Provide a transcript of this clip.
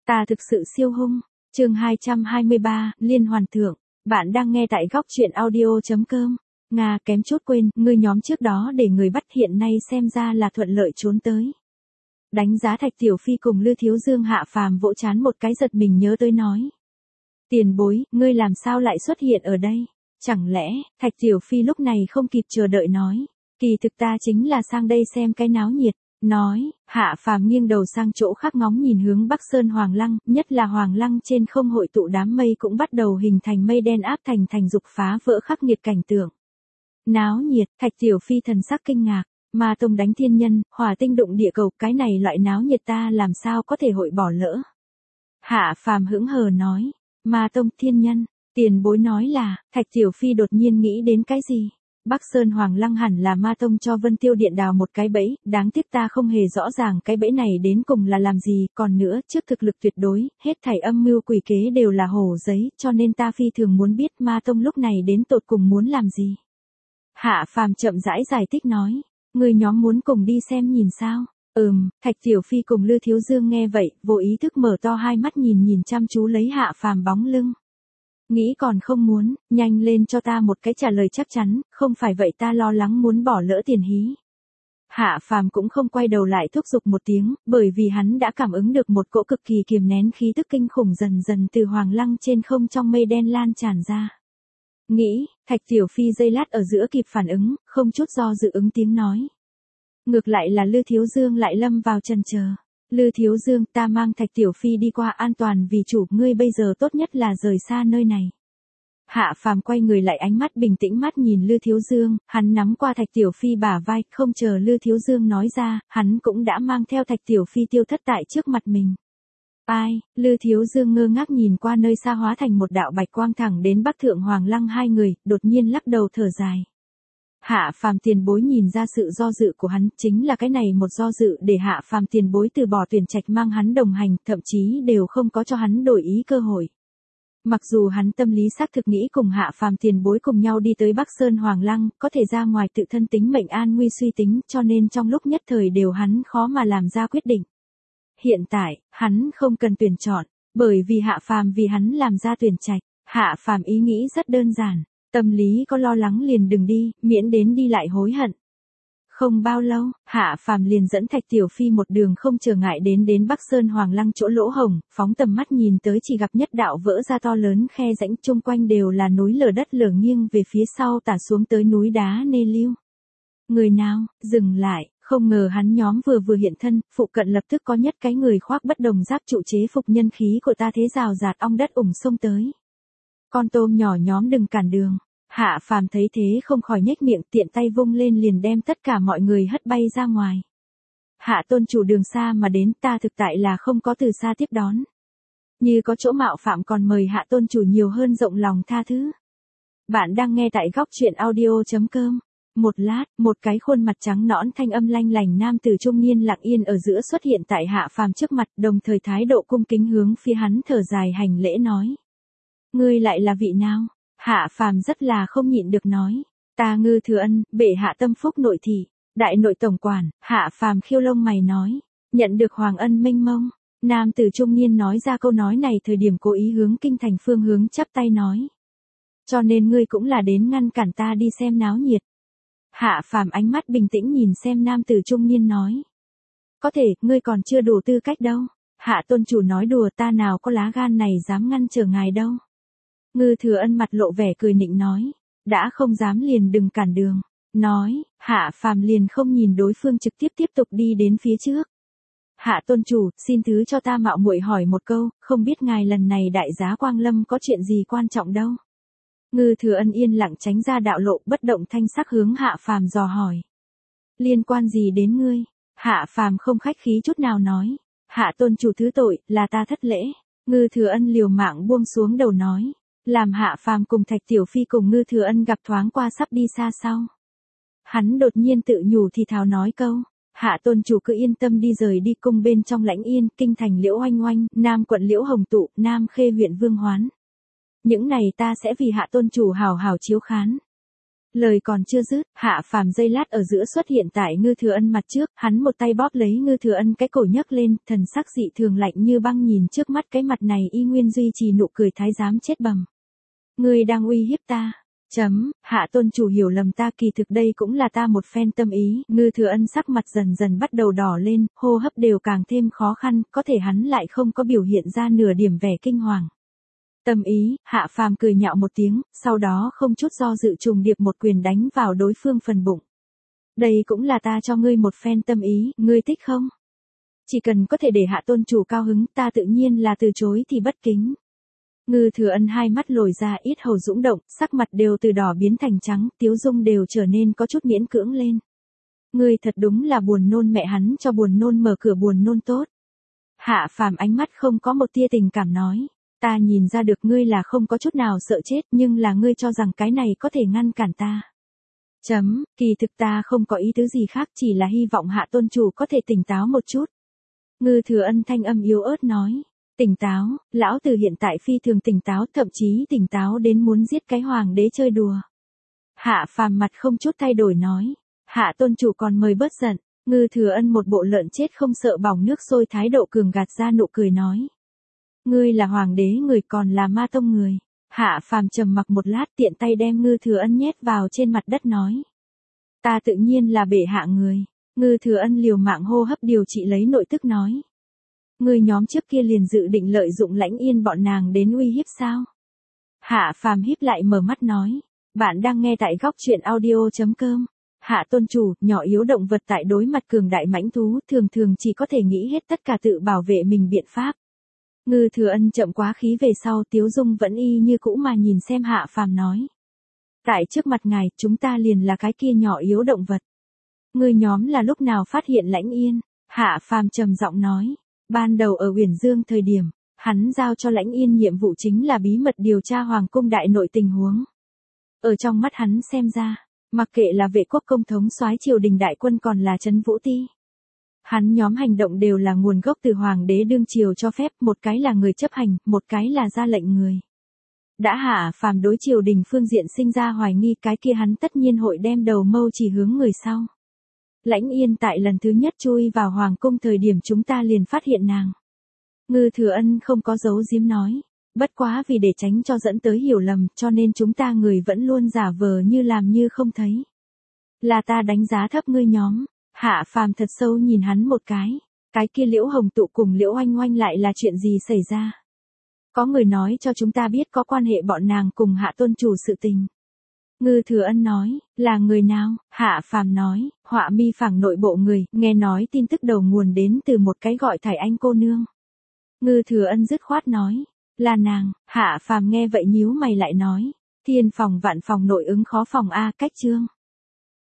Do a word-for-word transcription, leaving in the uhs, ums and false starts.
Ta thực sự siêu hung. Chương hai trăm hai mươi ba, Liên Hoàn Thượng. Bạn đang nghe tại góc truyện audio chấm com. Nga kém chút quên, ngươi nhóm trước đó để người bắt hiện nay xem ra là thuận lợi trốn tới. Đánh giá Thạch Tiểu Phi cùng Lư Thiếu Dương Hạ Phàm vỗ chán một cái giật mình nhớ tới nói. Tiền bối, ngươi làm sao lại xuất hiện ở đây? Chẳng lẽ, Thạch Tiểu Phi lúc này không kịp chờ đợi nói. Kỳ thực ta chính là sang đây xem cái náo nhiệt. Nói, Hạ Phàm nghiêng đầu sang chỗ khác ngóng nhìn hướng Bắc Sơn Hoàng Lăng, nhất là Hoàng Lăng trên không hội tụ đám mây cũng bắt đầu hình thành mây đen áp thành thành dục phá vỡ khắc nghiệt cảnh tượng. Náo nhiệt, Thạch Tiểu Phi thần sắc kinh ngạc, Ma Tông đánh thiên nhân, hỏa tinh đụng địa cầu, cái này loại náo nhiệt ta làm sao có thể hội bỏ lỡ. Hạ Phàm hững hờ nói, Ma Tông thiên nhân, tiền bối nói là, Thạch Tiểu Phi đột nhiên nghĩ đến cái gì? Bắc Sơn Hoàng Lăng hẳn là Ma Tông cho Vân Tiêu Điện đào một cái bẫy, đáng tiếc ta không hề rõ ràng cái bẫy này đến cùng là làm gì, còn nữa, trước thực lực tuyệt đối, hết thảy âm mưu quỷ kế đều là hồ giấy, cho nên ta phi thường muốn biết Ma Tông lúc này đến tột cùng muốn làm gì. Hạ Phàm chậm rãi giải thích nói, người nhóm muốn cùng đi xem nhìn sao? Ừm, Thạch Tiểu Phi cùng Lư Thiếu Dương nghe vậy, vô ý thức mở to hai mắt nhìn nhìn chăm chú lấy Hạ Phàm bóng lưng. Nghĩ còn không muốn, nhanh lên cho ta một cái trả lời chắc chắn, không phải vậy ta lo lắng muốn bỏ lỡ tiền hí. Hạ Phàm cũng không quay đầu lại thúc giục một tiếng, bởi vì hắn đã cảm ứng được một cỗ cực kỳ kiềm nén khí tức kinh khủng dần dần từ Hoàng Lăng trên không trong mây đen lan tràn ra. Nghĩ, Thạch Tiểu Phi giây lát ở giữa kịp phản ứng, không chút do dự ứng tiếng nói. Ngược lại là Lư Thiếu Dương lại lâm vào chần chờ. Lư Thiếu Dương, ta mang Thạch Tiểu Phi đi qua an toàn vì chủ, ngươi bây giờ tốt nhất là rời xa nơi này. Hạ Phàm quay người lại ánh mắt bình tĩnh mắt nhìn Lư Thiếu Dương, hắn nắm qua Thạch Tiểu Phi bả vai, không chờ Lư Thiếu Dương nói ra, hắn cũng đã mang theo Thạch Tiểu Phi tiêu thất tại trước mặt mình. Ai, Lư Thiếu Dương ngơ ngác nhìn qua nơi xa hóa thành một đạo bạch quang thẳng đến Bắc Thượng Hoàng Lăng hai người, đột nhiên lắc đầu thở dài. Hạ Phàm tiền bối nhìn ra sự do dự của hắn, chính là cái này một do dự để Hạ Phàm tiền bối từ bỏ tuyển trạch mang hắn đồng hành, thậm chí đều không có cho hắn đổi ý cơ hội. Mặc dù hắn tâm lý xác thực nghĩ cùng Hạ Phàm tiền bối cùng nhau đi tới Bắc Sơn Hoàng Lăng, có thể ra ngoài tự thân tính mệnh an nguy suy tính, cho nên trong lúc nhất thời đều hắn khó mà làm ra quyết định. Hiện tại, hắn không cần tuyển chọn, bởi vì Hạ Phàm vì hắn làm ra tuyển trạch. Hạ Phàm ý nghĩ rất đơn giản. Tâm lý có lo lắng liền đừng đi, miễn đến đi lại hối hận. Không bao lâu, Hạ Phàm liền dẫn Thạch Tiểu Phi một đường không trở ngại đến đến Bắc Sơn Hoàng Lăng chỗ lỗ hồng, phóng tầm mắt nhìn tới chỉ gặp nhất đạo vỡ ra to lớn khe rãnh, chung quanh đều là núi lở đất lở nghiêng về phía sau tả xuống tới núi đá nê liêu. Người nào, dừng lại, không ngờ hắn nhóm vừa vừa hiện thân, phụ cận lập tức có nhất cái người khoác bất đồng giáp trụ chế phục nhân khí của ta thế rào rạt ong đất ủng xông tới. Con tôm nhỏ nhóm đừng cản đường. Hạ Phàm thấy thế không khỏi nhếch miệng, tiện tay vung lên liền đem tất cả mọi người hất bay ra ngoài. Hạ tôn chủ đường xa mà đến, ta thực tại là không có từ xa tiếp đón. Như có chỗ mạo phạm còn mời hạ tôn chủ nhiều hơn rộng lòng tha thứ. Bạn đang nghe tại góc truyện audio chấm com. Một lát, một cái khuôn mặt trắng nõn thanh âm lanh lành nam tử trung niên lặng yên ở giữa xuất hiện tại Hạ Phàm trước mặt, đồng thời thái độ cung kính hướng phía hắn thở dài hành lễ nói. Ngươi lại là vị nào? Hạ Phàm rất là không nhịn được nói. Ta Ngư Thừa Ân, bệ hạ tâm phúc nội thị, đại nội tổng quản. Hạ Phàm khiêu lông mày nói. Nhận được hoàng ân mênh mông. Nam tử trung niên nói ra câu nói này thời điểm cố ý hướng kinh thành phương hướng chắp tay nói. Cho nên ngươi cũng là đến ngăn cản ta đi xem náo nhiệt. Hạ Phàm ánh mắt bình tĩnh nhìn xem nam tử trung niên nói. Có thể, ngươi còn chưa đủ tư cách đâu. Hạ tôn chủ nói đùa, ta nào có lá gan này dám ngăn trở ngài đâu. Ngư Thừa Ân mặt lộ vẻ cười nịnh nói. Đã không dám liền đừng cản đường. Nói, Hạ Phàm liền không nhìn đối phương trực tiếp tiếp tục đi đến phía trước. Hạ tôn chủ, xin thứ cho ta mạo muội hỏi một câu, không biết ngài lần này đại giá Quang Lâm có chuyện gì quan trọng đâu. Ngư Thừa Ân yên lặng tránh ra đạo lộ, bất động thanh sắc hướng Hạ Phàm dò hỏi. Liên quan gì đến ngươi? Hạ Phàm không khách khí chút nào nói. Hạ tôn chủ thứ tội, là ta thất lễ. Ngư Thừa Ân liều mạng buông xuống đầu nói. Làm Hạ Phàm cùng Thạch Tiểu Phi cùng Ngư Thừa Ân gặp thoáng qua sắp đi xa sau. Hắn đột nhiên tự nhủ thì thào nói câu. Hạ tôn chủ cứ yên tâm đi rời đi, cung bên trong Lãnh Yên, kinh thành Liễu Oanh Oanh, Nam quận Liễu Hồng Tụ, Nam Khê huyện Vương Hoán. Những này ta sẽ vì Hạ tôn chủ hào hào chiếu khán. Lời còn chưa dứt, Hạ Phàm giây lát ở giữa xuất hiện tại Ngư Thừa Ân mặt trước, hắn một tay bóp lấy Ngư Thừa Ân cái cổ nhấc lên, thần sắc dị thường lạnh như băng nhìn trước mắt cái mặt này y nguyên duy trì nụ cười thái giám chết bầm. Ngươi đang uy hiếp ta. Chấm, Hạ tôn chủ hiểu lầm ta, kỳ thực đây cũng là ta một phen tâm ý. Ngư Thừa Ân sắc mặt dần dần bắt đầu đỏ lên, hô hấp đều càng thêm khó khăn, có thể hắn lại không có biểu hiện ra nửa điểm vẻ kinh hoàng. Tâm ý, Hạ Phàm cười nhạo một tiếng, sau đó không chút do dự trùng điệp một quyền đánh vào đối phương phần bụng. Đây cũng là ta cho ngươi một phen tâm ý, ngươi thích không? Chỉ cần có thể để Hạ tôn chủ cao hứng, ta tự nhiên là từ chối thì bất kính. Ngư Thừa Ân hai mắt lồi ra, yết hầu dũng động, sắc mặt đều từ đỏ biến thành trắng, tiếu dung đều trở nên có chút miễn cưỡng lên. Ngươi thật đúng là buồn nôn, mẹ hắn cho buồn nôn mở cửa buồn nôn tốt. Hạ Phàm ánh mắt không có một tia tình cảm nói. Ta nhìn ra được ngươi là không có chút nào sợ chết, nhưng là ngươi cho rằng cái này có thể ngăn cản ta. Chấm, kỳ thực ta không có ý tứ gì khác, chỉ là hy vọng Hạ tôn chủ có thể tỉnh táo một chút. Ngư Thừa Ân thanh âm yếu ớt nói. Tỉnh táo, lão tử hiện tại phi thường tỉnh táo, thậm chí tỉnh táo đến muốn giết cái hoàng đế chơi đùa. Hạ Phàm mặt không chút thay đổi nói. Hạ tôn chủ còn mời bớt giận. Ngư Thừa Ân một bộ lợn chết không sợ bỏng nước sôi thái độ cường gạt ra nụ cười nói. Ngươi là hoàng đế người còn là ma tông người. Hạ Phàm trầm mặc một lát, tiện tay đem Ngư Thừa Ân nhét vào trên mặt đất nói. Ta tự nhiên là bệ hạ người. Ngư Thừa Ân liều mạng hô hấp điều trị lấy nội tức nói. Ngươi nhóm trước kia liền dự định lợi dụng Lãnh Yên bọn nàng đến uy hiếp sao? Hạ Phàm híp lại mở mắt nói. Bạn đang nghe tại góc truyện audio chấm com. Hạ tôn chủ, nhỏ yếu động vật tại đối mặt cường đại mãnh thú thường thường chỉ có thể nghĩ hết tất cả tự bảo vệ mình biện pháp. Ngư Thừa Ân chậm quá khí về sau, tiếu dung vẫn y như cũ mà nhìn xem Hạ Phàm nói. Tại trước mặt ngài, chúng ta liền là cái kia nhỏ yếu động vật. Ngươi nhóm là lúc nào phát hiện Lãnh Yên? Hạ Phàm trầm giọng nói. Ban đầu ở Uyển Dương thời điểm, hắn giao cho Lãnh Yên nhiệm vụ chính là bí mật điều tra hoàng cung đại nội tình huống. Ở trong mắt hắn xem ra, mặc kệ là vệ quốc công thống soái triều đình đại quân còn là Trấn Vũ Ti, hắn nhóm hành động đều là nguồn gốc từ hoàng đế đương triều cho phép, một cái là người chấp hành, một cái là ra lệnh người. Đã Hạ Phàm đối triều đình phương diện sinh ra hoài nghi, cái kia hắn tất nhiên hội đem đầu mâu chỉ hướng người sau. Lãnh Yên tại lần thứ nhất chui vào hoàng cung thời điểm chúng ta liền phát hiện nàng. Ngư Thừa Ân không có giấu giếm nói. Bất quá vì để tránh cho dẫn tới hiểu lầm, cho nên chúng ta người vẫn luôn giả vờ như làm như không thấy. Là ta đánh giá thấp ngươi nhóm. Hạ Phàm thật sâu nhìn hắn một cái. Cái kia Liễu Hồng Tụ cùng Liễu Oanh Oanh lại là chuyện gì xảy ra? Có người nói cho chúng ta biết có quan hệ bọn nàng cùng Hạ tôn chủ sự tình. Ngư Thừa Ân nói, là người nào? Hạ Phàm nói, Họa Mi Phảng nội bộ người, nghe nói tin tức đầu nguồn đến từ một cái gọi Thải Anh cô nương. Ngư Thừa Ân dứt khoát nói, là nàng. Hạ Phàm nghe vậy nhíu mày lại nói, thiên phòng vạn phòng nội ứng khó phòng a, cách chương.